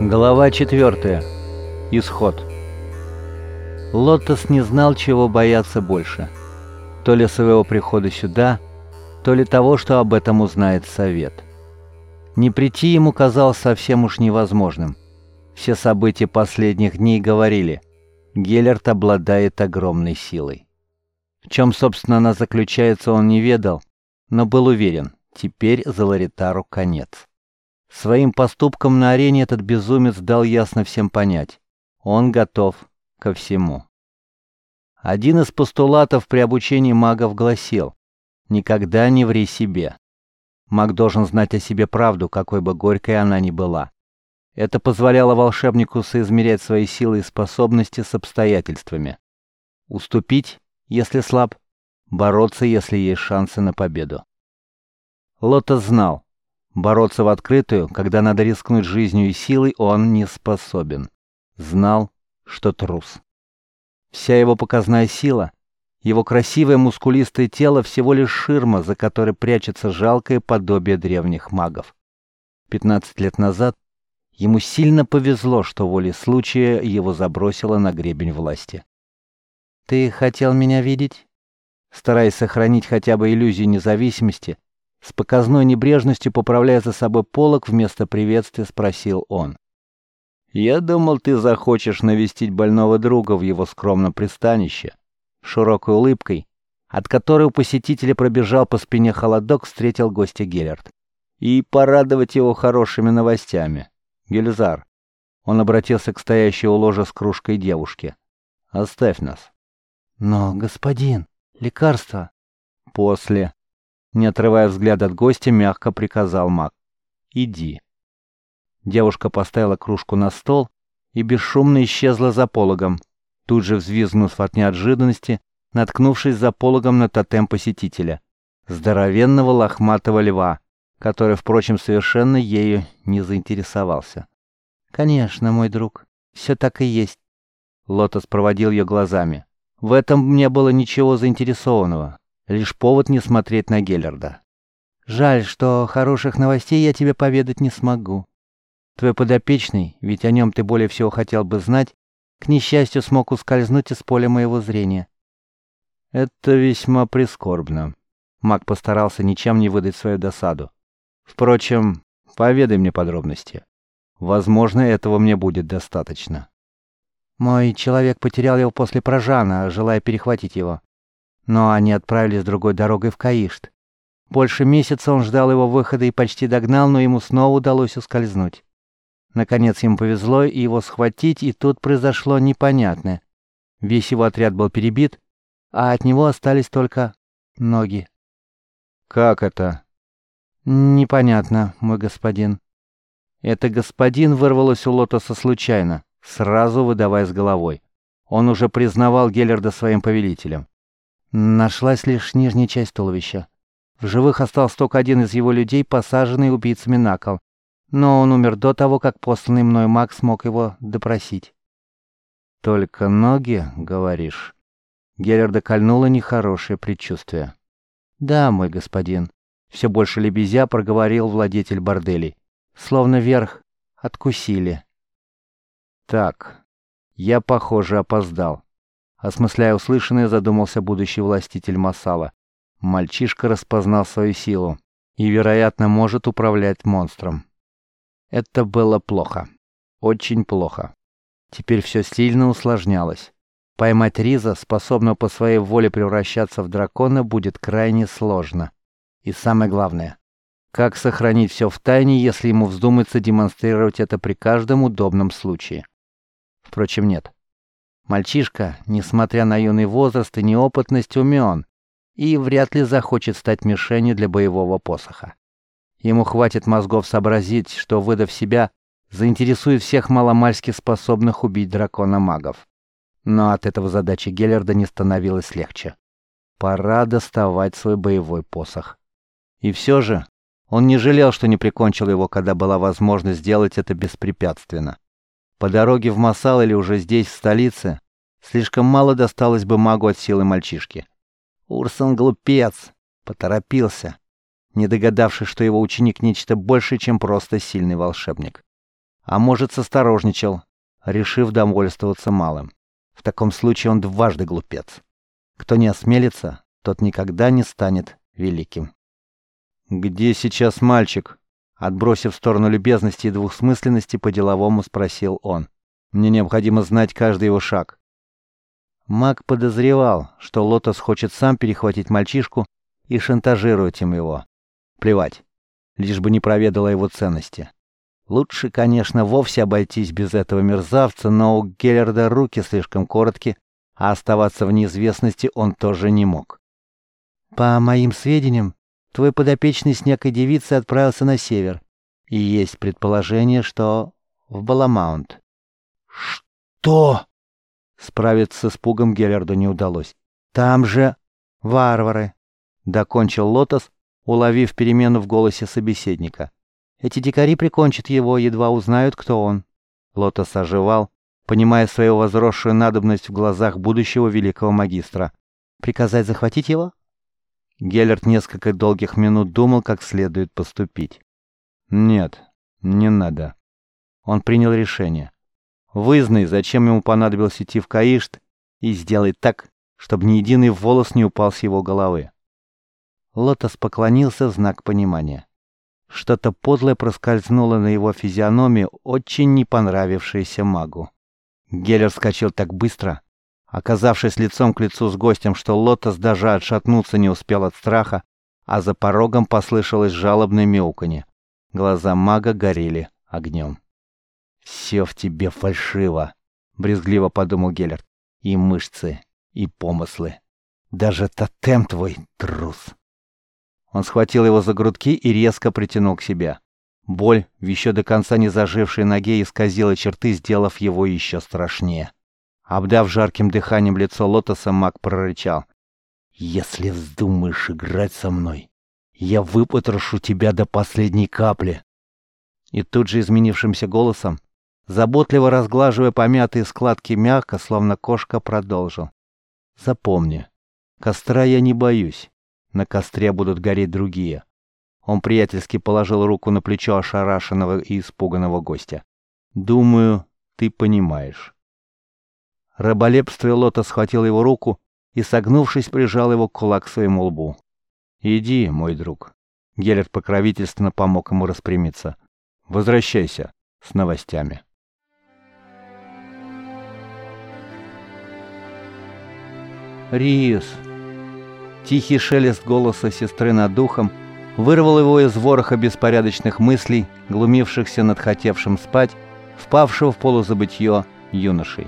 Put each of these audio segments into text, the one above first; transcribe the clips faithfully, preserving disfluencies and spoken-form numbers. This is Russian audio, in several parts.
Глава четвертая. Исход. Лотос не знал, чего бояться больше. То ли своего прихода сюда, то ли того, что об этом узнает совет. Не прийти ему казалось совсем уж невозможным. Все события последних дней говорили: Геллерт обладает огромной силой. В чем, собственно, она заключается, он не ведал, но был уверен: теперь Заларитару конец. Своим поступком на арене этот безумец дал ясно всем понять: он готов ко всему. Один из постулатов при обучении магов гласил: никогда не ври себе. Маг должен знать о себе правду, какой бы горькой она ни была. Это позволяло волшебнику соизмерять свои силы и способности с обстоятельствами. Уступить, если слаб, бороться, если есть шансы на победу. Лотос знал: бороться в открытую, когда надо рискнуть жизнью и силой, он не способен. Знал, что трус. Вся его показная сила, его красивое мускулистое тело — всего лишь ширма, за которой прячется жалкое подобие древних магов. Пятнадцать лет назад ему сильно повезло, что волей случая его забросило на гребень власти. «Ты хотел меня видеть?» Стараясь сохранить хотя бы иллюзию независимости, с показной небрежностью поправляя за собой полог, вместо приветствия спросил он. «Я думал, ты захочешь навестить больного друга в его скромном пристанище». Широкой улыбкой, от которой у посетителя пробежал по спине холодок, встретил гостя Геллерт. «И порадовать его хорошими новостями. Гельзар». Он обратился к стоящей у ложа с кружкой девушке. «Оставь нас». «Но, господин, лекарство...» «После». Не отрывая взгляд от гостя, мягко приказал маг. «Иди». Девушка поставила кружку на стол и бесшумно исчезла за пологом, тут же взвизгнув от неожиданности, наткнувшись за пологом на тотем посетителя, здоровенного лохматого льва, который, впрочем, совершенно ею не заинтересовался. «Конечно, мой друг, все так и есть». Лотос проводил ее глазами. В этом не было ничего заинтересованного. Лишь повод не смотреть на Геллерда. «Жаль, что хороших новостей я тебе поведать не смогу. Твой подопечный, ведь о нем ты более всего хотел бы знать, к несчастью смог ускользнуть из поля моего зрения». «Это весьма прискорбно». Маг постарался ничем не выдать свою досаду. «Впрочем, поведай мне подробности. Возможно, этого мне будет достаточно». «Мой человек потерял его после Прожана, желая перехватить его. Но они отправились другой дорогой в Каишт. Больше месяца он ждал его выхода и почти догнал, но ему снова удалось ускользнуть. Наконец ему повезло и его схватить, и тут произошло непонятное. Весь его отряд был перебит, а от него остались только ноги». «Как это?» «Непонятно, мой господин». Это «господин» вырвалось у Лотоса случайно, сразу выдаваясь головой. Он уже признавал Геллерда своим повелителем. Нашлась лишь нижняя часть туловища. В живых остался только один из его людей, посаженный убийцами на кол. Но он умер до того, как посланный мной маг смог его допросить. «Только ноги, говоришь?» Геллерда кольнуло нехорошее предчувствие. «Да, мой господин», — все больше лебезя проговорил владетель борделей. «Словно верх откусили». «Так, я, похоже, опоздал». Осмысляя услышанное, задумался будущий властитель Массала. Мальчишка распознал свою силу и, вероятно, может управлять монстром. Это было плохо. Очень плохо. Теперь все сильно усложнялось. Поймать Риза, способного по своей воле превращаться в дракона, будет крайне сложно. И самое главное, как сохранить все в тайне, если ему вздумается демонстрировать это при каждом удобном случае? Впрочем, нет. Мальчишка, несмотря на юный возраст и неопытность, умен и вряд ли захочет стать мишенью для боевого посоха. Ему хватит мозгов сообразить, что, выдав себя, заинтересует всех маломальски способных убить дракона магов. Но от этого задача Геллерда не становилась легче. Пора доставать свой боевой посох. И все же он не жалел, что не прикончил его, когда была возможность сделать это беспрепятственно. По дороге в Массал или уже здесь, в столице, слишком мало досталось бы магу от силы мальчишки. Урсон глупец, поторопился, не догадавшись, что его ученик нечто большее, чем просто сильный волшебник. А может, состорожничал, решив довольствоваться малым. В таком случае он дважды глупец. Кто не осмелится, тот никогда не станет великим. «Где сейчас мальчик?» Отбросив в сторону любезности и двусмысленности, по-деловому спросил он. «Мне необходимо знать каждый его шаг». Маг подозревал, что Лотос хочет сам перехватить мальчишку и шантажирует им его. Плевать, лишь бы не проведал о его ценности. Лучше, конечно, вовсе обойтись без этого мерзавца, но у Геллерда руки слишком коротки, а оставаться в неизвестности он тоже не мог. «По моим сведениям, твой подопечный с некой девицей отправился на север, и есть предположение, что в Баламаунт». «Что?» Справиться с испугом Геллерду не удалось. «Там же варвары», — докончил Лотос, уловив перемену в голосе собеседника. «Эти дикари прикончат его, едва узнают, кто он». Лотос оживал, понимая свою возросшую надобность в глазах будущего великого магистра. «Приказать захватить его?» Геллерд несколько долгих минут думал, как следует поступить. «Нет, не надо». Он принял решение. «Вызнай, зачем ему понадобилось идти в Каишт, и сделай так, чтобы ни единый волос не упал с его головы». Лотос поклонился в знак понимания. Что-то подлое проскользнуло на его физиономии, очень не понравившееся магу. Геллерд вскочил так быстро, оказавшись лицом к лицу с гостем, что Лотос даже отшатнуться не успел от страха, а за порогом послышалось жалобное мяуканье. Глаза мага горели огнем. «Все в тебе фальшиво», — брезгливо подумал Геллерд. «И мышцы, и помыслы. Даже тотем твой трус». Он схватил его за грудки и резко притянул к себе. Боль в еще до конца не зажившей ноге исказила черты, сделав его еще страшнее. Обдав жарким дыханием лицо Лотоса, маг прорычал: «Если вздумаешь играть со мной, я выпотрошу тебя до последней капли». И тут же изменившимся голосом, заботливо разглаживая помятые складки мягко, словно кошка, продолжил: «Запомни, костра я не боюсь. На костре будут гореть другие». Он приятельски положил руку на плечо ошарашенного и испуганного гостя. «Думаю, ты понимаешь». Раболепствуя, Лотос схватил его руку и, согнувшись, прижал его кулак к своему лбу. «Иди, мой друг». Геллерд покровительственно помог ему распрямиться. «Возвращайся с новостями». «Рис!» Тихий шелест голоса сестры над духом вырвал его из вороха беспорядочных мыслей, глумившихся над хотевшим спать, впавшего в полузабытье юношей.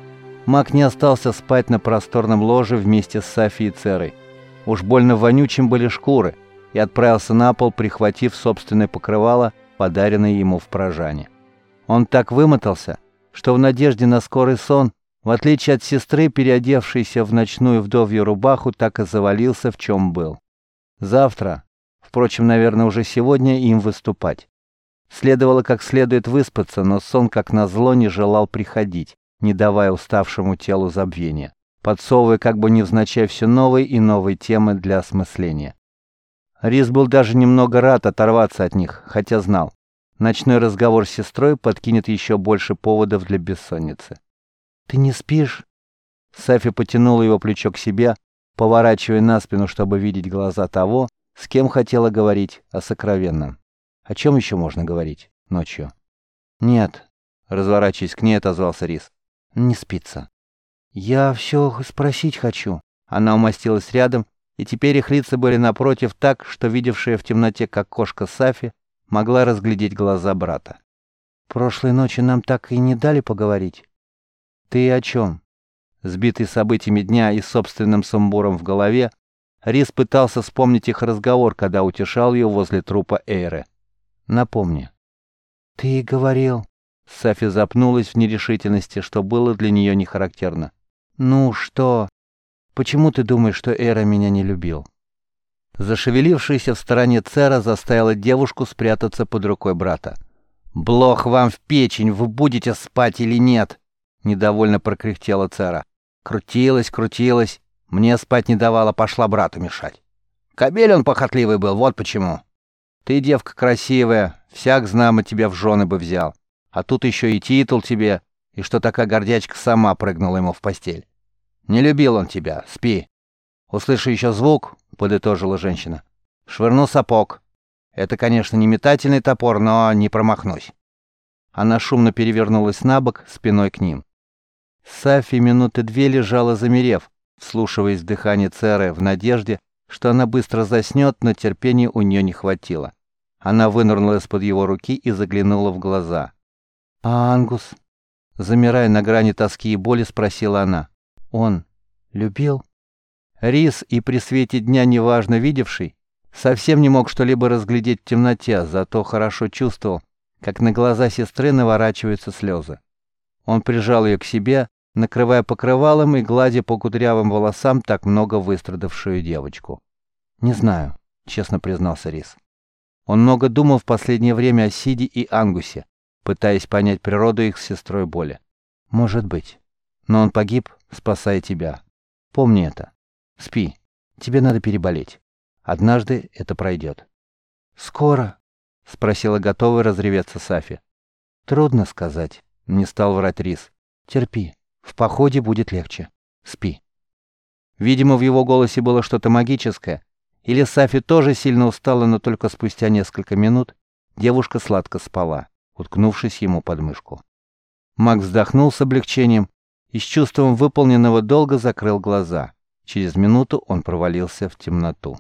Маг не остался спать на просторном ложе вместе с Сафи и Церой. Уж больно вонючим были шкуры, и отправился на пол, прихватив собственное покрывало, подаренное ему в Прожане. Он так вымотался, что в надежде на скорый сон, в отличие от сестры, переодевшейся в ночную вдовью рубаху, так и завалился, в чем был. Завтра, впрочем, наверное, уже сегодня им выступать. Следовало как следует выспаться, но сон, как назло, не желал приходить, не давая уставшему телу забвения, подсовывая как бы невзначай все новые и новые темы для осмысления. Рис был даже немного рад оторваться от них, хотя знал, ночной разговор с сестрой подкинет еще больше поводов для бессонницы. «Ты не спишь?» Сафи потянула его плечо к себе, поворачивая на спину, чтобы видеть глаза того, с кем хотела говорить о сокровенном. О чем еще можно говорить ночью? «Нет», — разворачиваясь к ней, отозвался Рис. «Не спится». «Я все спросить хочу». Она умостилась рядом, и теперь их лица были напротив так, что видевшая в темноте, как кошка Сафи, могла разглядеть глаза брата. «Прошлой ночью нам так и не дали поговорить». «Ты о чем?» Сбитый событиями дня и собственным сумбуром в голове, Рис пытался вспомнить их разговор, когда утешал ее возле трупа Эйры. «Напомни». «Ты говорил...» Сафи запнулась в нерешительности, что было для нее не характерно. «Ну что? Почему ты думаешь, что Эйра меня не любил?» Зашевелившаяся в стороне Цера заставила девушку спрятаться под рукой брата. «Блох вам в печень, вы будете спать или нет?» Недовольно прокряхтела Цера. Крутилась, крутилась, мне спать не давала, пошла брату мешать. Кобель он похотливый был, вот почему. Ты девка красивая, всяк знамо тебя в жены бы взял. А тут еще и титул тебе, и что такая гордячка сама прыгнула ему в постель. Не любил он тебя, спи. Услышу еще звук, подытожила женщина. Швырну сапог. Это, конечно, не метательный топор, но не промахнусь. Она шумно перевернулась на бок, спиной к ним. Сафи минуты две лежала замерев, вслушиваясь в дыхание Церы в надежде, что она быстро заснет, но терпения у нее не хватило. Она вынырнула из-под его руки и заглянула в глаза. «А Ангус?» Замирая на грани тоски и боли, спросила она. «Он любил?» Рис, и при свете дня неважно видевший, совсем не мог что-либо разглядеть в темноте, зато хорошо чувствовал, как на глаза сестры наворачиваются слезы. Он прижал ее к себе, накрывая покрывалом и гладя по кудрявым волосам так много выстрадавшую девочку. «Не знаю», — честно признался Рис. Он много думал в последнее время о Сиде и Ангусе, пытаясь понять природу их с сестрой боли. «Может быть. Но он погиб, спасая тебя. Помни это. Спи. Тебе надо переболеть. Однажды это пройдет». «Скоро?» — спросила готовая разреветься Сафи. «Трудно сказать», — не стал врать Рис. «Терпи. В походе будет легче. Спи». Видимо, в его голосе было что-то магическое. Или Сафи тоже сильно устала, но только спустя несколько минут девушка сладко спала, уткнувшись ему под мышку. Маг вздохнул с облегчением и с чувством выполненного долга закрыл глаза. Через минуту он провалился в темноту.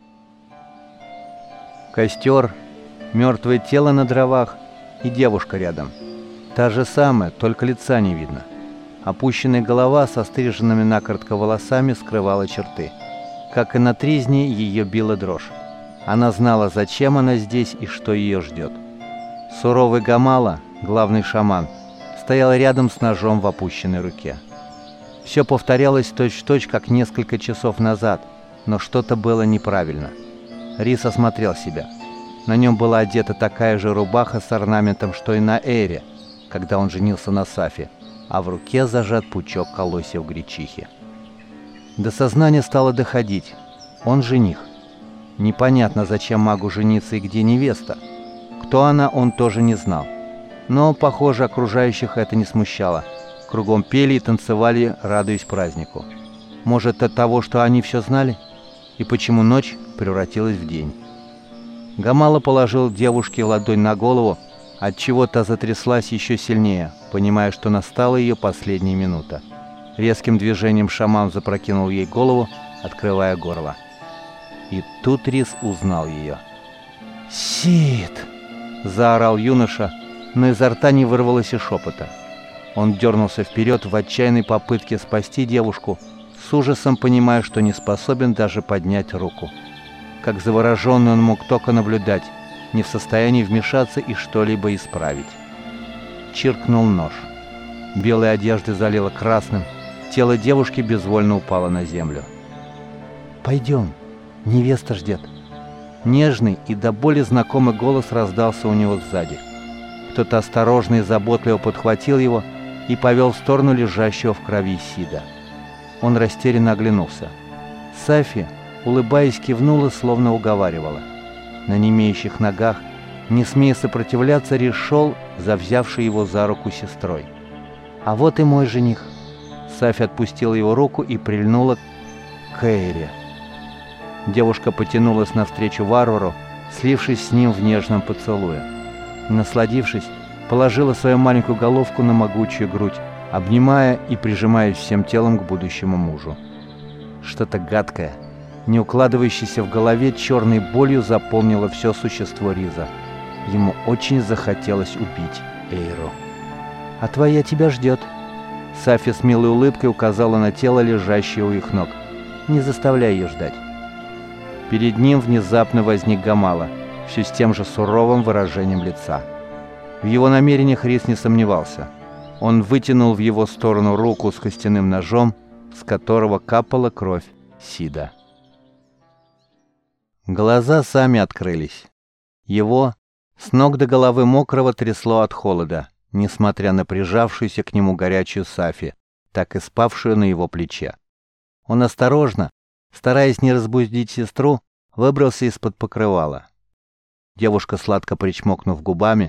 Костер, мертвое тело на дровах и девушка рядом. Та же самая, только лица не видно. Опущенная голова со стриженными накоротко волосами скрывала черты. Как и на тризне, ее била дрожь. Она знала, зачем она здесь и что ее ждет. Суровый Гамала, главный шаман, стоял рядом с ножом в опущенной руке. Все повторялось точь-в-точь, как несколько часов назад, но что-то было неправильно. Рис осмотрел себя. На нем была одета такая же рубаха с орнаментом, что и на Эре, когда он женился на Сафи, а в руке зажат пучок колосьев гречихи. До сознания стало доходить. Он жених. Непонятно, зачем магу жениться и где невеста. Кто она, он тоже не знал. Но, похоже, окружающих это не смущало. Кругом пели и танцевали, радуясь празднику. Может, от того, что они все знали? И почему ночь превратилась в день? Гамала положил девушке ладонь на голову, отчего та затряслась еще сильнее, понимая, что настала ее последняя минута. Резким движением шаман запрокинул ей голову, открывая горло. И тут Рис узнал ее. «Сид!» — заорал юноша, но изо рта не вырвалось и шепота. Он дернулся вперед в отчаянной попытке спасти девушку, с ужасом понимая, что не способен даже поднять руку. Как завороженный он мог только наблюдать, не в состоянии вмешаться и что-либо исправить. Чиркнул нож. Белые одежды залило красным, тело девушки безвольно упало на землю. «Пойдем, невеста ждет». Нежный и до боли знакомый голос раздался у него сзади. Кто-то осторожно и заботливо подхватил его и повел в сторону лежащего в крови Сида. Он растерянно оглянулся. Сафи, улыбаясь, кивнула, словно уговаривала. На немеющих ногах, не смея сопротивляться, Рис шел, завзявший его за руку сестрой. «А вот и мой жених». Сафи отпустила его руку и прильнула к Эйре. Девушка потянулась навстречу варвару, слившись с ним в нежном поцелуе. Насладившись, положила свою маленькую головку на могучую грудь, обнимая и прижимаясь всем телом к будущему мужу. Что-то гадкое, не укладывающееся в голове, черной болью заполнило все существо Риза. Ему очень захотелось убить Эйру. «А твоя тебя ждет». Сафи с милой улыбкой указала на тело, лежащее у их ног. «Не заставляй ее ждать». Перед ним внезапно возник Гамала, все с тем же суровым выражением лица. В его намерениях Рис не сомневался. Он вытянул в его сторону руку с костяным ножом, с которого капала кровь Сида. Глаза сами открылись. Его с ног до головы мокрого трясло от холода, несмотря на прижавшуюся к нему горячую Сафи, так и спавшую на его плече. Он осторожно, стараясь не разбудить сестру, выбрался из-под покрывала. Девушка, сладко причмокнув губами,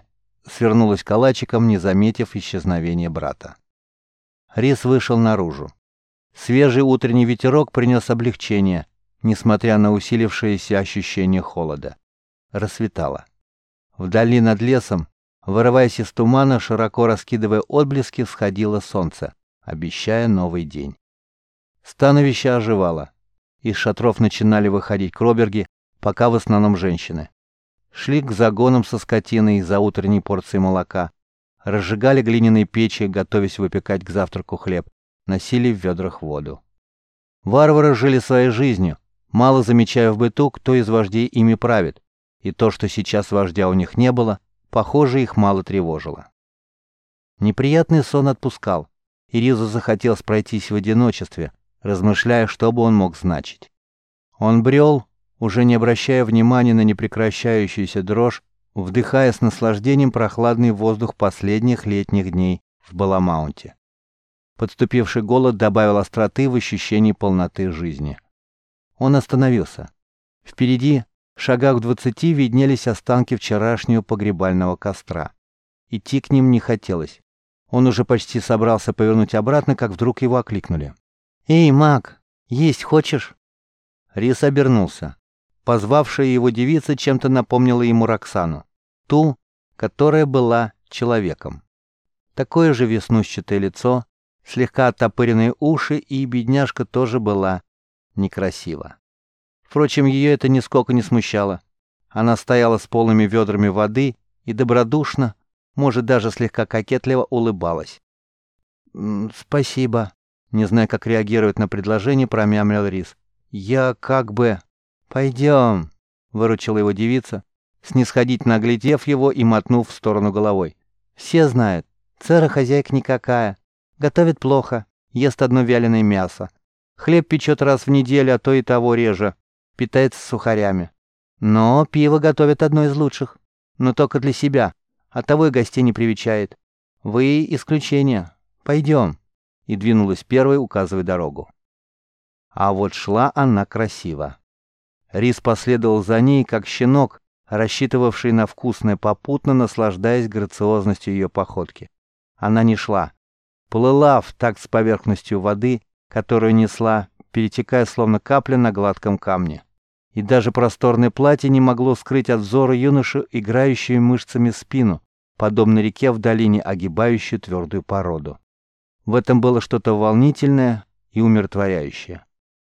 свернулась калачиком, не заметив исчезновения брата. Рис вышел наружу. Свежий утренний ветерок принес облегчение, несмотря на усилившееся ощущение холода. Рассветало. Вдали над лесом, вырываясь из тумана, широко раскидывая отблески, всходило солнце, обещая новый день. Становище оживало. Из шатров начинали выходить кроберги, пока в основном женщины. Шли к загонам со скотиной за утренней порцией молока, разжигали глиняные печи, готовясь выпекать к завтраку хлеб, носили в ведрах воду. Варвары жили своей жизнью, мало замечая в быту, кто из вождей ими правит, и то, что сейчас вождя у них не было, похоже, их мало тревожило. Неприятный сон отпускал, и Ризу захотелось пройтись в одиночестве, размышляя, что бы он мог значить. Он брел, уже не обращая внимания на непрекращающуюся дрожь, вдыхая с наслаждением прохладный воздух последних летних дней в Баламаунте. Подступивший голод добавил остроты в ощущении полноты жизни. Он остановился. Впереди, в шагах в двадцати, виднелись останки вчерашнего погребального костра. Идти к ним не хотелось. Он уже почти собрался повернуть обратно, как вдруг его окликнули. «Эй, маг, есть хочешь?» Рис обернулся. Позвавшая его девица чем-то напомнила ему Роксану, ту, которая была человеком. Такое же веснущатое лицо, слегка оттопыренные уши, и бедняжка тоже была некрасива. Впрочем, ее это нисколько не смущало. Она стояла с полными ведрами воды и добродушно, может, даже слегка кокетливо улыбалась. «Спасибо», — не зная, как реагировать на предложение, промямлил Рис. «Я как бы...» «Пойдем», — выручила его девица, снисходительно оглядев его и мотнув в сторону головой. «Все знают, Цера хозяйка никакая, готовит плохо, ест одно вяленое мясо, хлеб печет раз в неделю, а то и того реже, питается сухарями. Но пиво готовит одно из лучших, но только для себя, а того и гостей не привечает. Вы исключение. Пойдем», — и двинулась первой, указывая дорогу. А вот шла она красиво. Рис последовал за ней, как щенок, рассчитывавший на вкусное попутно, наслаждаясь грациозностью ее походки. Она не шла. Плыла в такт с поверхностью воды, которую несла, перетекая словно капля на гладком камне. И даже просторное платье не могло скрыть от взора юношу, играющую мышцами спину, подобно реке в долине, огибающую твердую породу. В этом было что-то волнительное и умиротворяющее.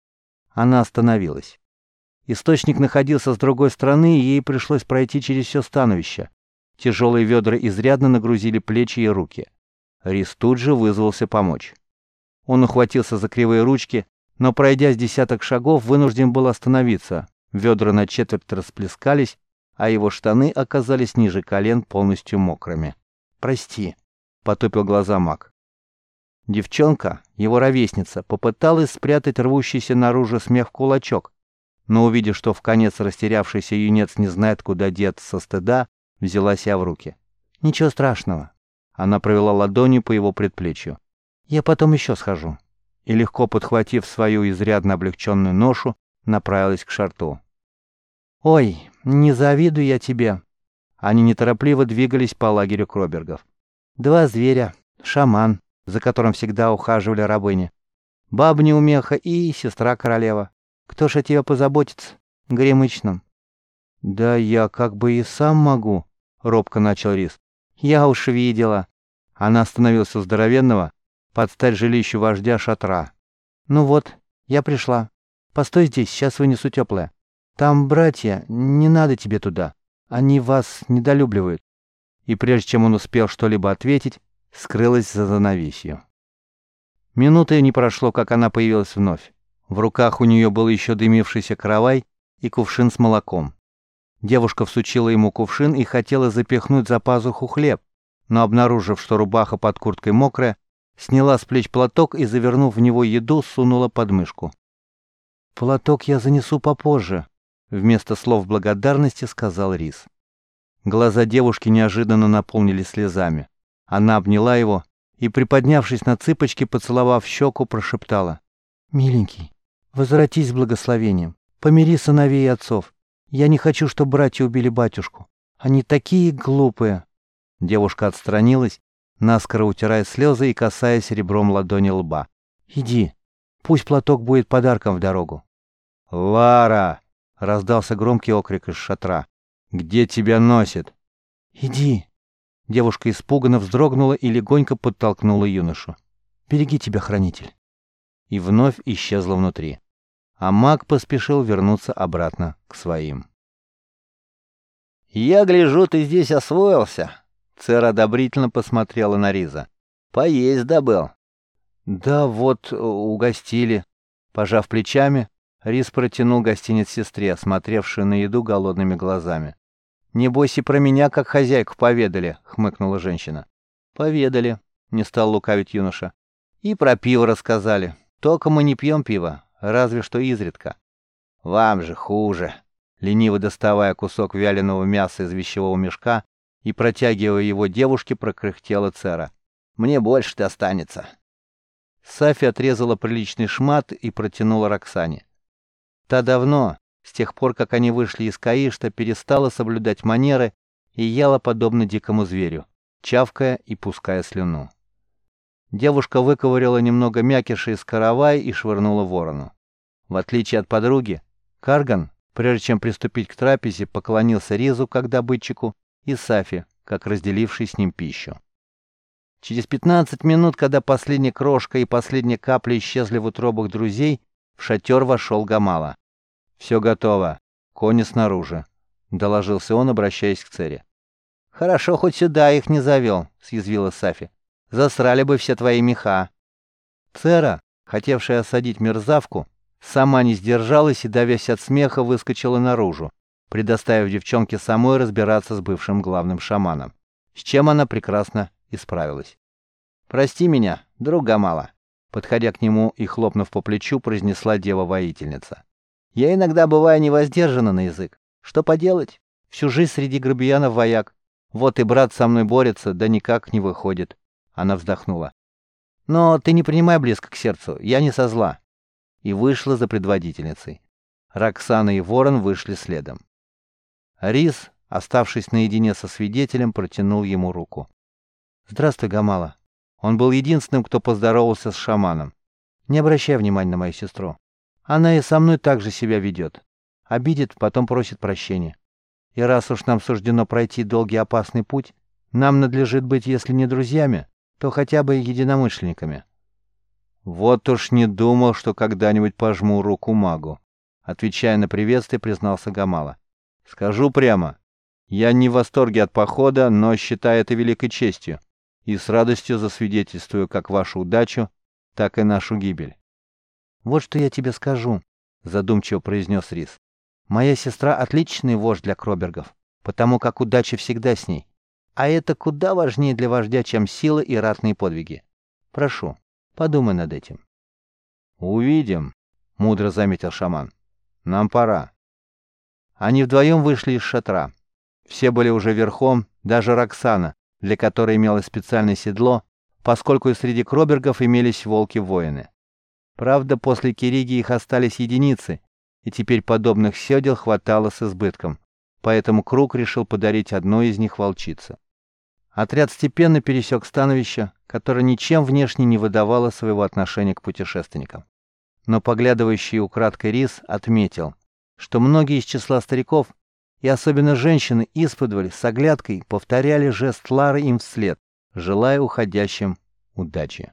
Она остановилась. Источник находился с другой стороны, и ей пришлось пройти через все становище. Тяжелые ведра изрядно нагрузили плечи и руки. Рис тут же вызвался помочь. Он ухватился за кривые ручки, но, пройдя с десяток шагов, вынужден был остановиться. Ведра на четверть расплескались, а его штаны оказались ниже колен, полностью мокрыми. «Прости», — потупил глаза маг. Девчонка, его ровесница, попыталась спрятать рвущийся наружу смех в кулачок, но, увидев, что вконец растерявшийся юнец не знает, куда деться со стыда, взяла себя в руки. «Ничего страшного». Она провела ладонью по его предплечью. «Я потом еще схожу». И, легко подхватив свою изрядно облегченную ношу, направилась к шарту. «Ой, не завидую я тебе». Они неторопливо двигались по лагерю кробергов. Два зверя, шаман, за которым всегда ухаживали рабыни, баб-неумеха и сестра-королева. Кто ж о тебе позаботится, горемычном?» «Да я как бы и сам могу», — робко начал Рис. «Я уж видела». Она остановилась у здоровенного, под стать жилищу вождя шатра. «Ну вот, я пришла. Постой здесь, сейчас вынесу теплое. Там братья, не надо тебе туда. Они вас недолюбливают». И прежде чем он успел что-либо ответить, скрылась за занавесью. Минуты не прошло, как она появилась вновь. В руках у нее был еще дымившийся каравай и кувшин с молоком. Девушка всучила ему кувшин и хотела запихнуть за пазуху хлеб, но, обнаружив, что рубаха под курткой мокрая, сняла с плеч платок и, завернув в него еду, сунула под мышку. «Платок я занесу попозже», — вместо слов благодарности сказал Рис. Глаза девушки неожиданно наполнились слезами. Она обняла его и, приподнявшись на цыпочки, поцеловав щеку, прошептала: «Миленький, возвратись с благословением, помири сыновей и отцов. Я не хочу, чтобы братья убили батюшку. Они такие глупые». Девушка отстранилась, наскоро утирая слезы и касаясь ребром ладони лба. «Иди, пусть платок будет подарком в дорогу». «Лара!» — раздался громкий окрик из шатра. «Где тебя носит?» «Иди!» Девушка испуганно вздрогнула и легонько подтолкнула юношу. «Береги тебя, хранитель!» И вновь исчезла внутри. А маг поспешил вернуться обратно к своим. «Я гляжу, ты здесь освоился!» Цер одобрительно посмотрела на Риза. «Поесть добыл». «Да вот, угостили». Пожав плечами, Риз протянул гостинец сестре, смотревшей на еду голодными глазами. «Небось и про меня как хозяйку поведали», — хмыкнула женщина. «Поведали», — не стал лукавить юноша. «И про пиво рассказали. Только мы не пьем пиво, разве что изредка». «Вам же хуже», — лениво доставая кусок вяленого мяса из вещевого мешка и протягивая его девушке, прокряхтела Цера. «Мне больше достанется». Сафи отрезала приличный шмат и протянула Роксане. Та давно, с тех пор, как они вышли из Каишта, перестала соблюдать манеры и ела подобно дикому зверю, чавкая и пуская слюну. Девушка выковыряла немного мякиша из каравая и швырнула ворону. В отличие от подруги, Карган, прежде чем приступить к трапезе, поклонился Ризу как добытчику и Сафи, как разделившей с ним пищу. Через пятнадцать минут, когда последняя крошка и последняя капля исчезли в утробах друзей, в шатер вошел Гамала. «Все готово. Кони снаружи», — доложился он, обращаясь к Цере. «Хорошо, хоть сюда их не завел», — съязвила Сафи. «Засрали бы все твои меха». Цера, хотевшая осадить мерзавку, сама не сдержалась и, давясь от смеха, выскочила наружу, предоставив девчонке самой разбираться с бывшим главным шаманом, с чем она прекрасно исправилась. «Прости меня, друг Гамала», — подходя к нему и хлопнув по плечу, произнесла дева-воительница. «Я иногда бываю невоздержана на язык. Что поделать? Всю жизнь среди грубиянов вояк. Вот и брат со мной борется, да никак не выходит». Она вздохнула. «Но ты не принимай близко к сердцу, я не со зла». И вышла за предводительницей. Роксана и Ворон вышли следом. Риз, оставшись наедине со свидетелем, протянул ему руку. «Здравствуй, Гамала». Он был единственным, кто поздоровался с шаманом. «Не обращай внимания на мою сестру. Она и со мной так же себя ведет. Обидит, потом просит прощения. И раз уж нам суждено пройти долгий опасный путь, нам надлежит быть, если не друзьями, то хотя бы единомышленниками». «Вот уж не думал, что когда-нибудь пожму руку магу», — отвечая на приветствие, признался Гамала. «Скажу прямо, я не в восторге от похода, но считаю это великой честью и с радостью засвидетельствую как вашу удачу, так и нашу гибель». «Вот что я тебе скажу», — задумчиво произнес Риз. «Моя сестра — отличный вождь для кробергов, потому как удача всегда с ней. А это куда важнее для вождя, чем сила и ратные подвиги. Прошу, подумай над этим». «Увидим», — мудро заметил шаман. «Нам пора». Они вдвоем вышли из шатра. Все были уже верхом, даже Роксана, для которой имелось специальное седло, поскольку и среди кробергов имелись волки-воины. Правда, после Кириги их остались единицы, и теперь подобных седел хватало с избытком, поэтому Круг решил подарить одной из них волчице. Отряд степенно пересек становище, которое ничем внешне не выдавало своего отношения к путешественникам. Но поглядывающий украдкой Риз отметил, что многие из числа стариков, и особенно женщины, исподволь с оглядкой повторяли жест Лары им вслед, желая уходящим удачи.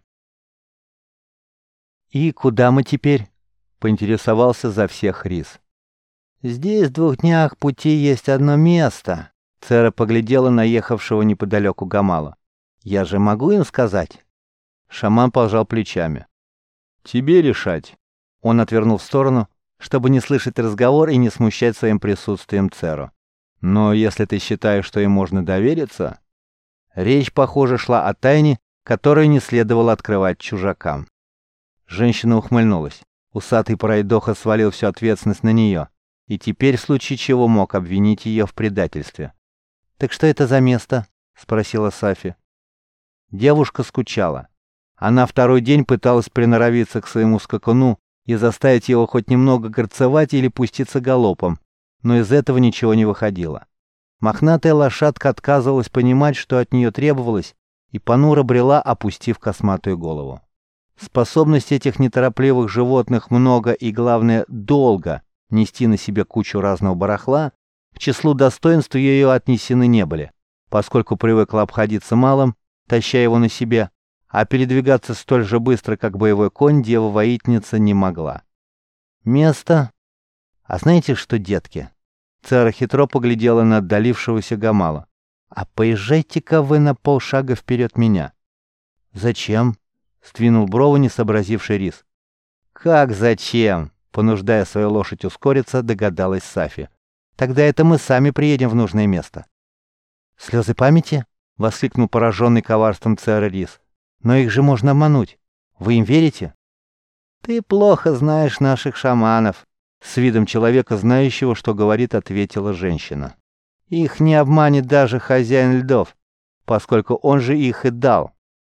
«И куда мы теперь?» — поинтересовался за всех Риз. «Здесь в двух днях пути есть одно место», — Цера поглядела на ехавшего неподалеку Гамала. «Я же могу им сказать?» Шаман пожал плечами. «Тебе решать». Он отвернул в сторону, чтобы не слышать разговор и не смущать своим присутствием Церу. «Но если ты считаешь, что им можно довериться...» Речь, похоже, шла о тайне, которую не следовало открывать чужакам. Женщина ухмыльнулась. Усатый пройдоха свалил всю ответственность на нее, и теперь в случае чего мог обвинить ее в предательстве. «Так что это за место?» — спросила Сафи. Девушка скучала. Она второй день пыталась приноровиться к своему скакуну и заставить его хоть немного горцевать или пуститься галопом, но из этого ничего не выходило. Мохнатая лошадка отказывалась понимать, что от нее требовалось, и понуро брела, опустив косматую голову. Способность этих неторопливых животных много и, главное, долго нести на себе кучу разного барахла к числу достоинств ее отнесены не были, поскольку привыкла обходиться малым, таща его на себе, а передвигаться столь же быстро, как боевой конь, дева-воительница не могла. Место... А знаете что, детки? Цера хитро поглядела на отдалившегося Гамала. А поезжайте-ка вы на полшага вперед меня. Зачем? Сдвинул брову не сообразивший Рис. Как зачем? Понуждая свою лошадь ускориться, догадалась Сафи. Тогда это мы сами приедем в нужное место. Слезы памяти? Воскликнул пораженный коварством Цера Рис. Но их же можно обмануть. Вы им верите? Ты плохо знаешь наших шаманов. С видом человека, знающего, что говорит, ответила женщина. Их не обманет даже хозяин льдов, поскольку он же их и дал.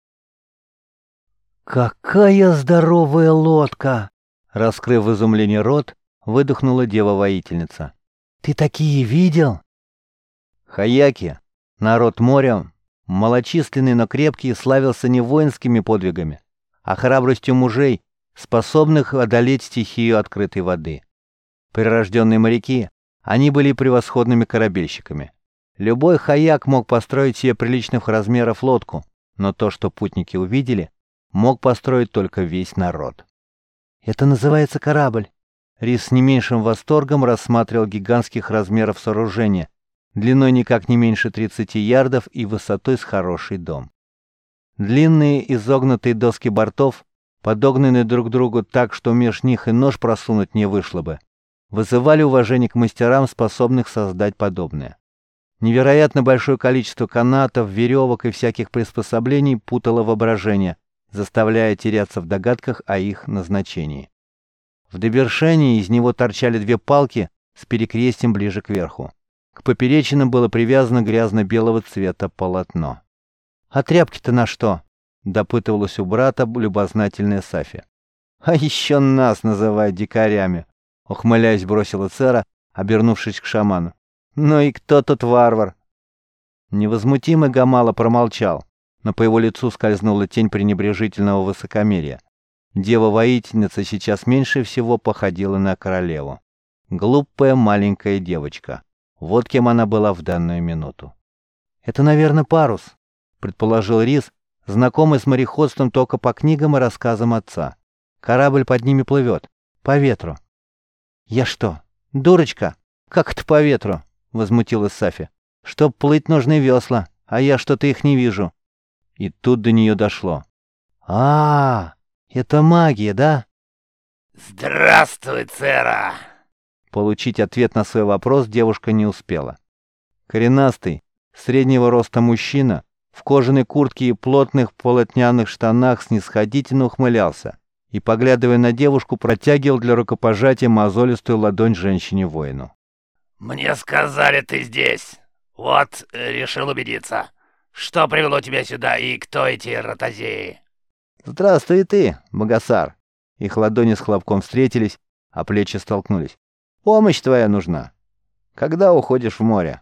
«Какая здоровая лодка!» Раскрыв в изумлении рот, выдохнула дева-воительница. «Ты такие видел?» Хаяки, народ моря, малочисленный, но крепкий, славился не воинскими подвигами, а храбростью мужей, способных одолеть стихию открытой воды. Прирожденные моряки, они были превосходными корабельщиками. Любой хаяк мог построить себе приличных размеров лодку, но то, что путники увидели, мог построить только весь народ. «Это называется корабль». Рис с не меньшим восторгом рассматривал гигантских размеров сооружения, длиной никак не меньше тридцати ярдов и высотой с хороший дом. Длинные изогнутые доски бортов, подогнанные друг к другу так, что меж них и нож просунуть не вышло бы, вызывали уважение к мастерам, способных создать подобное. Невероятно большое количество канатов, веревок и всяких приспособлений путало воображение, заставляя теряться в догадках о их назначении. В довершении из него торчали две палки с перекрестием ближе к верху. К поперечинам было привязано грязно-белого цвета полотно. «А тряпки-то на что?» — допытывалась у брата любознательная Сафи. «А еще нас называют дикарями», — ухмыляясь, бросила Цера, обернувшись к шаману. «Ну и кто тут варвар?» Невозмутимый Гамала промолчал, но по его лицу скользнула тень пренебрежительного высокомерия. Дева-воительница сейчас меньше всего походила на королеву. Глупая маленькая девочка. Вот кем она была в данную минуту. «Это, наверное, парус», — предположил Рис, знакомый с мореходством только по книгам и рассказам отца. «Корабль под ними плывет. По ветру». «Я что, дурочка? Как это по ветру?» — возмутилась Сафи. «Чтоб плыть, нужны весла, а я что-то их не вижу». И тут до нее дошло. а, -а, -а это магия, да?» «Здравствуй, Цера!» Получить ответ на свой вопрос девушка не успела. Коренастый, среднего роста мужчина, в кожаной куртке и плотных полотняных штанах снисходительно ухмылялся и, поглядывая на девушку, протягивал для рукопожатия мозолистую ладонь женщине-воину. «Мне сказали, ты здесь. Вот, решил убедиться. Что привело тебя сюда и кто эти ротозеи?» «Здравствуй и ты, Магасар!» Их ладони с хлопком встретились, а плечи столкнулись. «Помощь твоя нужна. Когда уходишь в море?»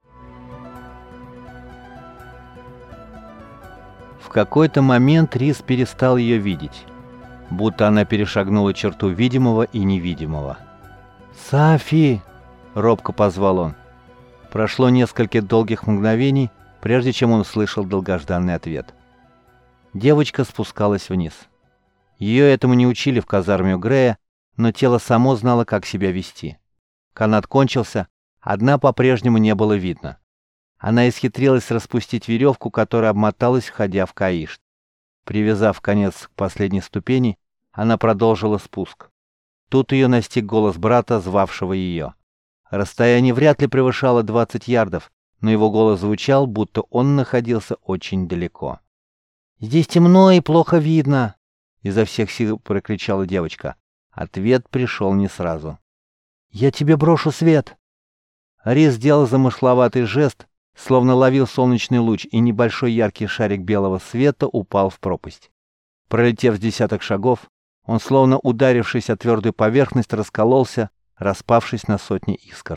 В какой-то момент Рис перестал ее видеть, будто она перешагнула черту видимого и невидимого. «Сафи!» — робко позвал он. Прошло несколько долгих мгновений, прежде чем он услышал долгожданный ответ. Девочка спускалась вниз. Ее этому не учили в казарме у Грея, но тело само знало, как себя вести. Канат кончился, а дна по-прежнему не было видно. Она исхитрилась распустить веревку, которая обмоталась, входя в Каишт. Привязав конец к последней ступени, она продолжила спуск. Тут ее настиг голос брата, звавшего ее. Расстояние вряд ли превышало двадцать ярдов, но его голос звучал, будто он находился очень далеко. «Здесь темно и плохо видно!» — изо всех сил прокричала девочка. Ответ пришел не сразу. «Я тебе брошу свет!» Рис сделал замышловатый жест, словно ловил солнечный луч, и небольшой яркий шарик белого света упал в пропасть. Пролетев с десяток шагов, он, словно ударившись о твердую поверхность, раскололся, распавшись на сотни искр.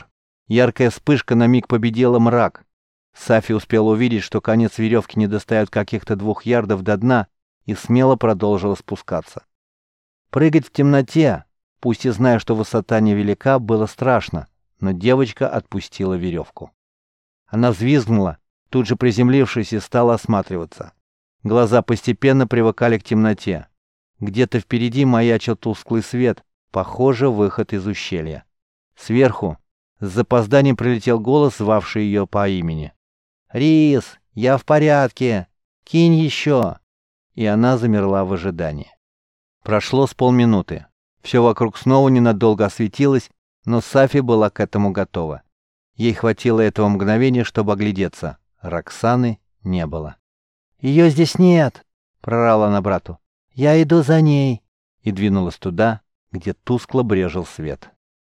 Яркая вспышка на миг победила мрак. Сафи успела увидеть, что конец веревки не достает каких-то двух ярдов до дна, и смело продолжила спускаться. Прыгать в темноте, пусть и зная, что высота невелика, было страшно, но девочка отпустила веревку. Она взвизгнула, тут же приземлившись, и стала осматриваться. Глаза постепенно привыкали к темноте. Где-то впереди маячил тусклый свет, похоже, выход из ущелья. Сверху с запозданием прилетел голос, звавший ее по имени. «Рис, я в порядке! Кинь еще!» И она замерла в ожидании. Прошло с полминуты. Все вокруг снова ненадолго осветилось, но Сафи была к этому готова. Ей хватило этого мгновения, чтобы оглядеться. Роксаны не было. «Ее здесь нет!» — прорала она брату. «Я иду за ней!» И двинулась туда, где тускло брежил свет.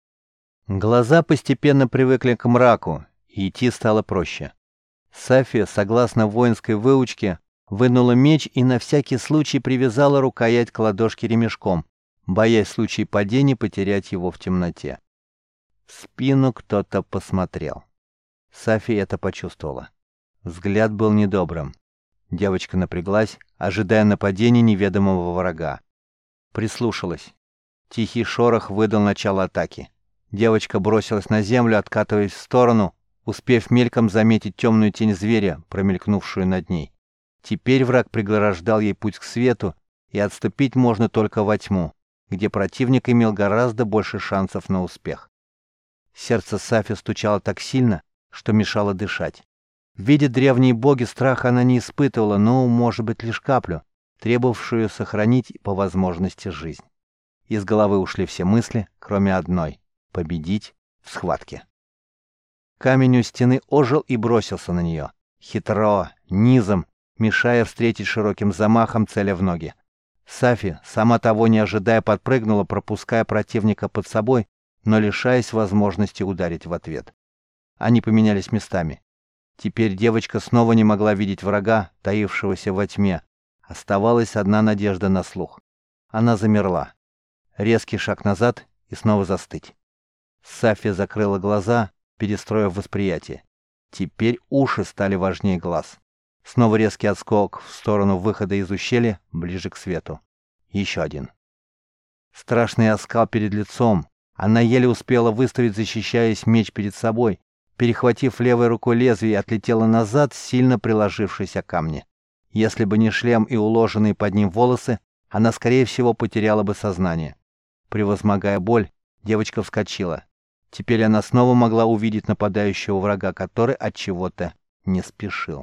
Глаза постепенно привыкли к мраку, и идти стало проще. Сафи, согласно воинской выучке, вынула меч и на всякий случай привязала рукоять к ладошке ремешком, боясь в случае падения потерять его в темноте. В спину кто-то посмотрел. Сафи это почувствовала. Взгляд был недобрым. Девочка напряглась, ожидая нападения неведомого врага. Прислушалась. Тихий шорох выдал начало атаки. Девочка бросилась на землю, откатываясь в сторону, успев мельком заметить темную тень зверя, промелькнувшую над ней. Теперь враг преграждал ей путь к свету, и отступить можно только во тьму, где противник имел гораздо больше шансов на успех. Сердце Сафи стучало так сильно, что мешало дышать. Видя древние боги, страха она не испытывала, но, может быть, лишь каплю, требовавшую сохранить по возможности жизнь. Из головы ушли все мысли, кроме одной — победить в схватке. Камень у стены ожил и бросился на нее. Хитро, низом, мешая встретить широким замахом, целя в ноги. Сафи, сама того не ожидая, подпрыгнула, пропуская противника под собой, но лишаясь возможности ударить в ответ. Они поменялись местами. Теперь девочка снова не могла видеть врага, таившегося во тьме. Оставалась одна надежда на слух. Она замерла. Резкий шаг назад и снова застыть. Сафи закрыла глаза, перестроив восприятие. Теперь уши стали важнее глаз. Снова резкий отскок в сторону выхода из ущелья, ближе к свету. Еще один. Страшный оскал перед лицом. Она еле успела выставить, защищаясь, меч перед собой. Перехватив левой рукой лезвие, отлетела назад, сильно приложившись о камни. Если бы не шлем и уложенные под ним волосы, она, скорее всего, потеряла бы сознание. Превозмогая боль, девочка вскочила. Теперь она снова могла увидеть нападающего врага, который от чего-то не спешил.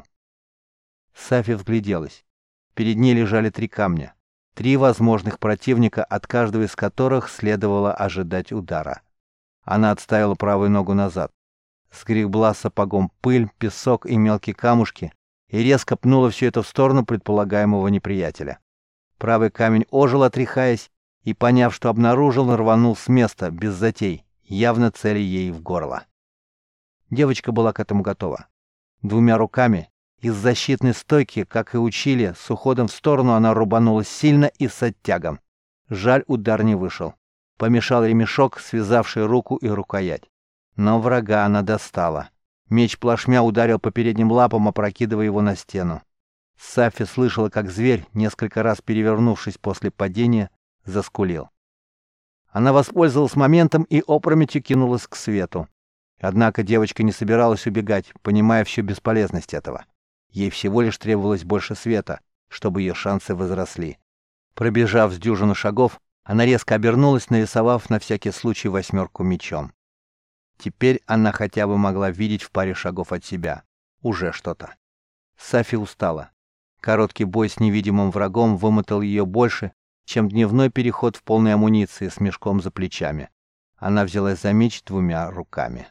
Сафи вгляделась. Перед ней лежали три камня. Три возможных противника, от каждого из которых следовало ожидать удара. Она отставила правую ногу назад. Сгребла сапогом пыль, песок и мелкие камушки и резко пнула все это в сторону предполагаемого неприятеля. Правый камень ожил, отряхаясь, и, поняв, что обнаружил, рванул с места, без затей, явно целя ей в горло. Девочка была к этому готова. Двумя руками, из защитной стойки, как и учили, с уходом в сторону она рубанулась сильно и с оттягом. Жаль, удар не вышел. Помешал ремешок, связавший руку и рукоять. Но врага она достала. Меч плашмя ударил по передним лапам, опрокидывая его на стену. Сафи слышала, как зверь, несколько раз перевернувшись после падения, заскулил. Она воспользовалась моментом и опрометью кинулась к свету. Однако девочка не собиралась убегать, понимая всю бесполезность этого. Ей всего лишь требовалось больше света, чтобы ее шансы возросли. Пробежав с дюжину шагов, она резко обернулась, нарисовав на всякий случай восьмерку мечом. Теперь она хотя бы могла видеть в паре шагов от себя. Уже что-то. Сафи устала. Короткий бой с невидимым врагом вымотал ее больше, чем дневной переход в полной амуниции с мешком за плечами. Она взялась за меч двумя руками.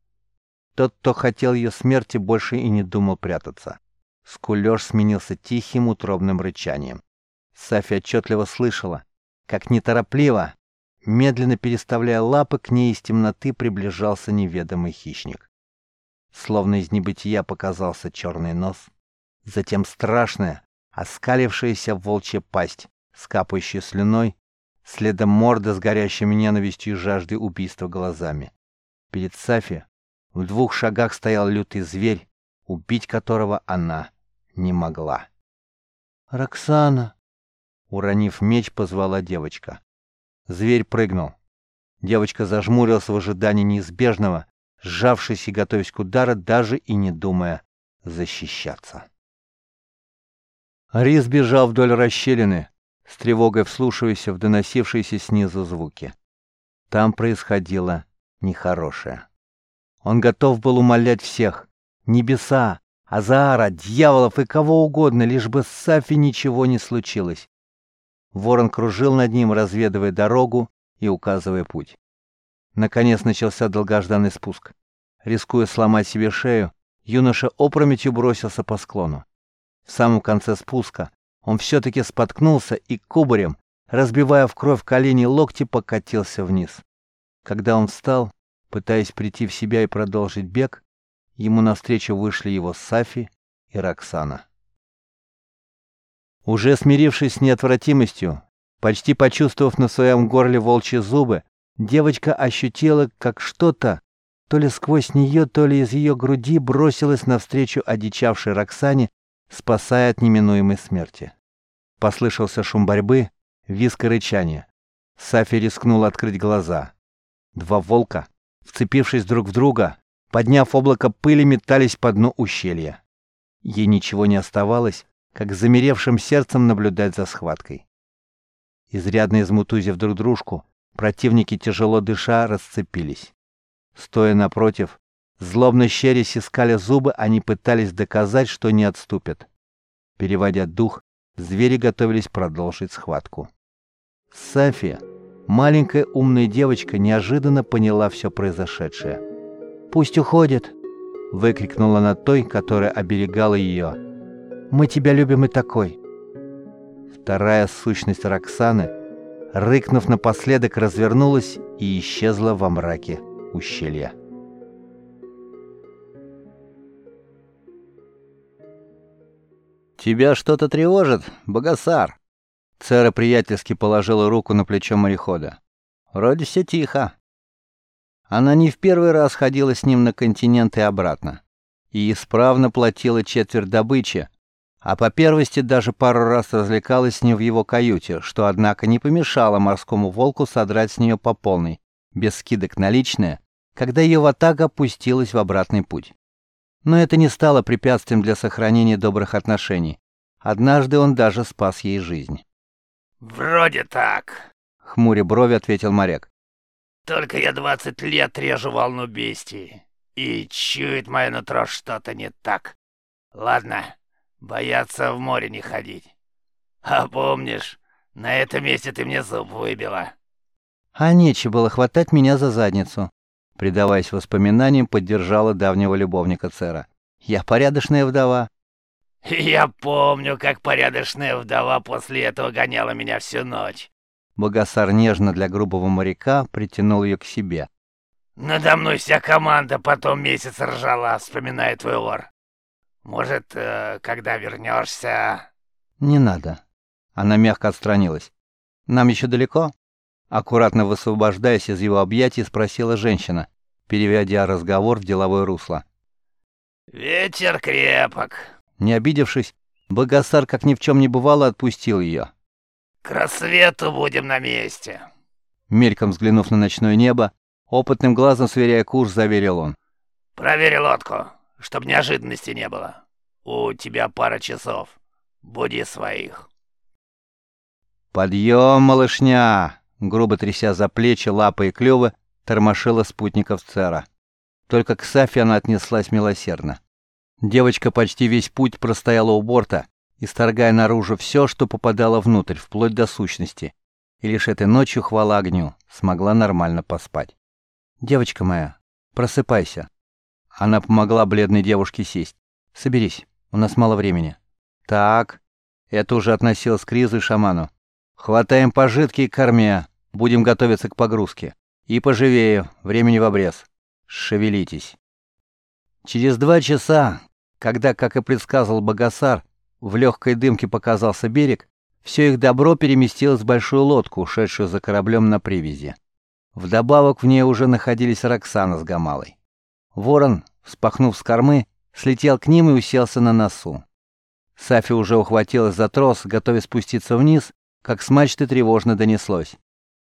Тот, кто хотел ее смерти, больше и не думал прятаться. Скулёж сменился тихим утробным рычанием. Сафи отчетливо слышала, как неторопливо, медленно переставляя лапы, к ней из темноты приближался неведомый хищник. Словно из небытия показался черный нос, затем страшная, оскалившаяся волчья пасть, с капающей слюной, следом морда с горящими ненавистью и жаждой убийства глазами. Перед Сафи В двух шагах стоял лютый зверь, убить которого она не могла. «Роксана!» — уронив меч, позвала девочка. Зверь прыгнул. Девочка зажмурилась в ожидании неизбежного, сжавшись и готовясь к удару, даже и не думая защищаться. Рис бежал вдоль расщелины, с тревогой вслушиваясь в доносившиеся снизу звуки. Там происходило нехорошее. Он готов был умолять всех — небеса, Азаара, дьяволов и кого угодно, лишь бы с Сафи ничего не случилось. Ворон кружил над ним, разведывая дорогу и указывая путь. Наконец начался долгожданный спуск. Рискуя сломать себе шею, юноша опрометью бросился по склону. В самом конце спуска он все-таки споткнулся и кубарем, разбивая в кровь колени и локти, покатился вниз. Когда он встал, пытаясь прийти в себя и продолжить бег, ему навстречу вышли его Сафи и Роксана. Уже смирившись с неотвратимостью, почти почувствовав на своем горле волчьи зубы, девочка ощутила, как что-то, то ли сквозь нее, то ли из ее груди, бросилось навстречу одичавшей Роксане, спасая от неминуемой смерти. Послышался шум борьбы, визг и рычание. Сафи рискнула открыть глаза. Два волка, вцепившись друг в друга, подняв облако пыли, метались по дну ущелья. Ей ничего не оставалось, как замеревшим сердцем наблюдать за схваткой. Изрядно измутузив друг дружку, противники, тяжело дыша, расцепились. Стоя напротив, злобно щерясь и скаля зубы, они пытались доказать, что не отступят. Переводя дух, звери готовились продолжить схватку. Сафи, маленькая умная девочка, неожиданно поняла все произошедшее. «Пусть уходит!» — выкрикнула она той, которая оберегала ее. «Мы тебя любим и такой!» Вторая сущность Роксаны, рыкнув напоследок, развернулась и исчезла во мраке ущелья. «Тебя что-то тревожит, Богасар?» Цера приятельски положила руку на плечо морехода. «Вроде все тихо». Она не в первый раз ходила с ним на континент и обратно, и исправно платила четверть добычи, а по первости даже пару раз развлекалась с ним в его каюте, что, однако, не помешало морскому волку содрать с нее по полной, без скидок наличные, когда ее ватага пустилась в обратный путь. Но это не стало препятствием для сохранения добрых отношений. Однажды он даже спас ей жизнь. «Вроде так», — хмуря брови ответил моряк. «Только я двадцать лет режу волну бестии, и чует мое нутро что-то не так. Ладно, бояться в море не ходить. А помнишь, на этом месте ты мне зуб выбила». «А нечего было хватать меня за задницу», — предаваясь воспоминаниям, поддержала давнего любовника Цера. «Я порядочная вдова». «Я помню, как порядочная вдова после этого гоняла меня всю ночь». Богасар нежно для грубого моряка притянул ее к себе. «Надо мной вся команда потом месяц ржала, вспоминая твой ор. Может, э, когда вернешься...» «Не надо». Она мягко отстранилась. «Нам еще далеко?» Аккуратно высвобождаясь из его объятий, спросила женщина, переведя разговор в деловое русло. «Ветер крепок». Не обидевшись, Богасар, как ни в чем не бывало, отпустил ее. «К рассвету будем на месте». Мельком взглянув на ночное небо, опытным глазом сверяя курс, заверил он. «Проверь лодку, чтоб неожиданности не было. У тебя пара часов. Буди своих». «Подъем, малышня!» Грубо тряся за плечи, лапы и клювы, тормошила спутников Цера. Только к Сафи она отнеслась милосердно. Девочка почти весь путь простояла у борта, исторгая наружу все, что попадало внутрь, вплоть до сущности. И лишь этой ночью, хвала огню, смогла нормально поспать. «Девочка моя, просыпайся». Она помогла бледной девушке сесть. «Соберись, у нас мало времени». «Так», это уже относилось к Ризу и шаману. «Хватаем пожитки и корме, будем готовиться к погрузке. И поживее, времени в обрез. Шевелитесь». Через два часа, когда, как и предсказывал Богасар, в легкой дымке показался берег, все их добро переместилось в большую лодку, шедшую за кораблем на привязи. Вдобавок в ней уже находились Роксана с Гамалой. Ворон, вспахнув с кормы, слетел к ним и уселся на носу. Сафи уже ухватилась за трос, готовясь спуститься вниз, как с мачты тревожно донеслось.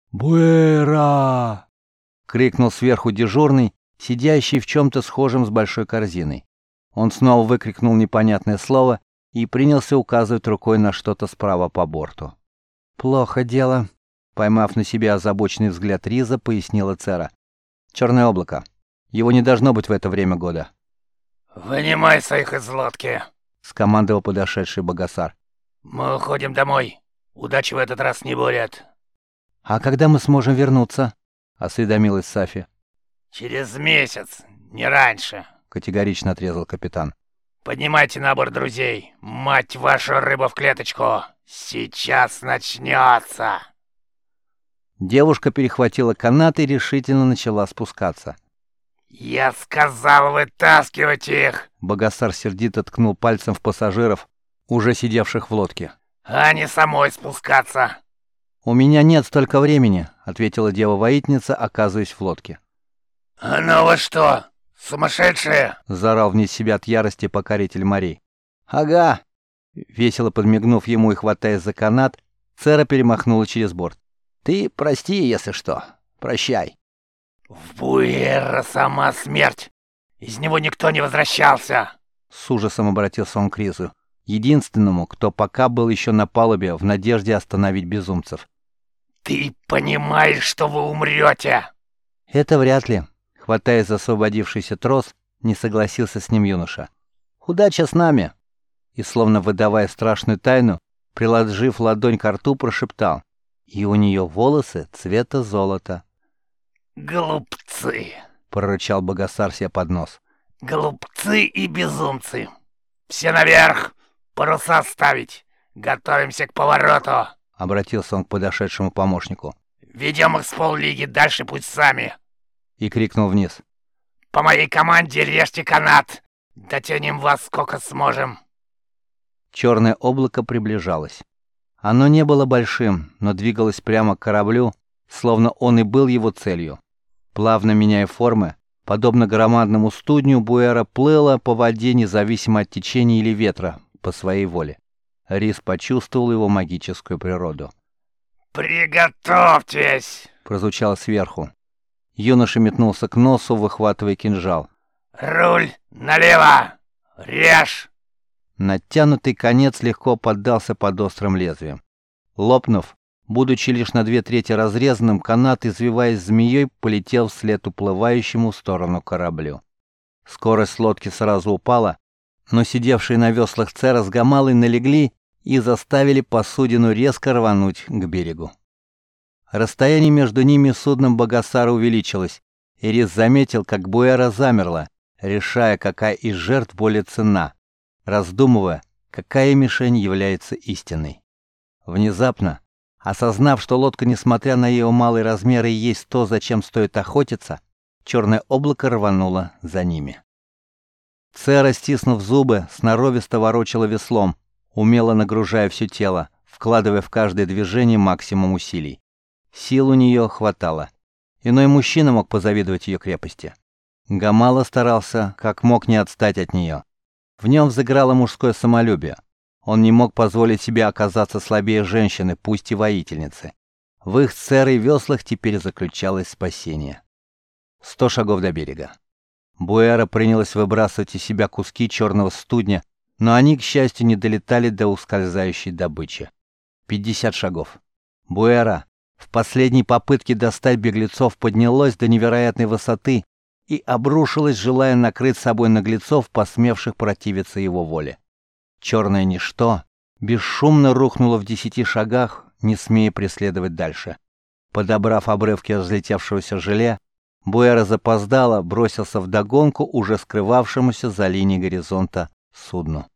«Буэра!» — крикнул сверху дежурный, сидящий в чем-то схожем с большой корзиной. Он снова выкрикнул непонятное слово и принялся указывать рукой на что-то справа по борту. «Плохо дело», — поймав на себя озабоченный взгляд Риза, пояснила Цера. «Черное облако. Его не должно быть в это время года». «Вынимайся их из лодки», — скомандовал подошедший Богасар. «Мы уходим домой. Удачи в этот раз не будет». «А когда мы сможем вернуться?» — осведомилась Сафи. «Через месяц, не раньше», — категорично отрезал капитан. «Поднимайте на борт друзей. Мать вашу, рыба в клеточку. Сейчас начнется». Девушка перехватила канат и решительно начала спускаться. «Я сказал вытаскивать их!» Богасар сердито ткнул пальцем в пассажиров, уже сидевших в лодке. «А не самой спускаться!» «У меня нет столько времени», — ответила дева-воительница, оказываясь в лодке. «А ну вы что, сумасшедшие?» — заорал вне себя от ярости покоритель морей. «Ага!» — весело подмигнув ему и хватаясь за канат, Цера перемахнула через борт. «Ты прости, если что. Прощай». «В Буэра сама смерть! Из него никто не возвращался!» С ужасом обратился он к Ризу, единственному, кто пока был еще на палубе в надежде остановить безумцев. «Ты понимаешь, что вы умрете?» «Это вряд ли», — хватаясь за освободившийся трос, не согласился с ним юноша. «Удача с нами!» И, словно выдавая страшную тайну, приложив ладонь к рту, прошептал. «И у нее волосы цвета золота». «Глупцы!» — прорычал Богасар себе под нос. «Глупцы и безумцы! Все наверх! Паруса ставить! Готовимся к повороту!» — обратился он к подошедшему помощнику. «Ведем их с поллиги, дальше путь сами!» И крикнул вниз. «По моей команде режьте канат! Дотянем вас сколько сможем!» Черное облако приближалось. Оно не было большим, но двигалось прямо к кораблю, словно он и был его целью. Плавно меняя формы, подобно громадному студню, Буэра плыла по воде независимо от течения или ветра, по своей воле. Рис почувствовал его магическую природу. «Приготовьтесь!» — прозвучало сверху. Юноша метнулся к носу, выхватывая кинжал. «Руль налево! Режь!» Натянутый конец легко поддался под острым лезвием. Лопнув, будучи лишь на две трети разрезанным, канат, извиваясь змеей, полетел вслед уплывающему в сторону кораблю. Скорость лодки сразу упала, но сидевшие на веслах Цера с Гамалой налегли и заставили посудину резко рвануть к берегу. Расстояние между ними и судном Богасара увеличилось, и Рис заметил, как Буэра замерла, решая, какая из жертв более ценна, раздумывая, какая мишень является истинной. Внезапно, осознав, что лодка, несмотря на ее малые размеры, есть то, зачем стоит охотиться, черное облако рвануло за ними. Цера, стиснув зубы, сноровисто ворочала веслом, умело нагружая все тело, вкладывая в каждое движение максимум усилий. Сил у нее хватало. Иной мужчина мог позавидовать ее крепости. Гамала старался, как мог, не отстать от нее. В нем взыграло мужское самолюбие. Он не мог позволить себе оказаться слабее женщины, пусть и воительницы. В их с Церой веслах теперь заключалось спасение. Сто шагов до берега. Буэра принялась выбрасывать из себя куски черного студня, но они, к счастью, не долетали до ускользающей добычи. Пятьдесят шагов. Буэра в последней попытке достать беглецов поднялась до невероятной высоты и обрушилась, желая накрыть собой наглецов, посмевших противиться его воле. Черное ничто бесшумно рухнуло в десяти шагах, не смея преследовать дальше. Подобрав обрывки разлетевшегося желе, Буэра запоздало бросился вдогонку уже скрывавшемуся за линией горизонта судну.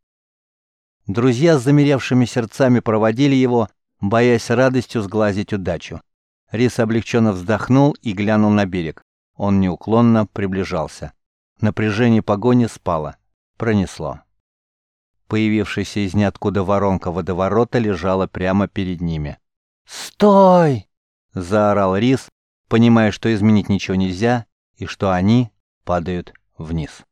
Друзья с замеревшими сердцами проводили его, боясь радостью сглазить удачу. Рис облегченно вздохнул и глянул на берег. Он неуклонно приближался. Напряжение погони спало. Пронесло. Появившаяся из ниоткуда воронка водоворота лежала прямо перед ними. «Стой!» — заорал Рис, понимая, что изменить ничего нельзя и что они падают вниз.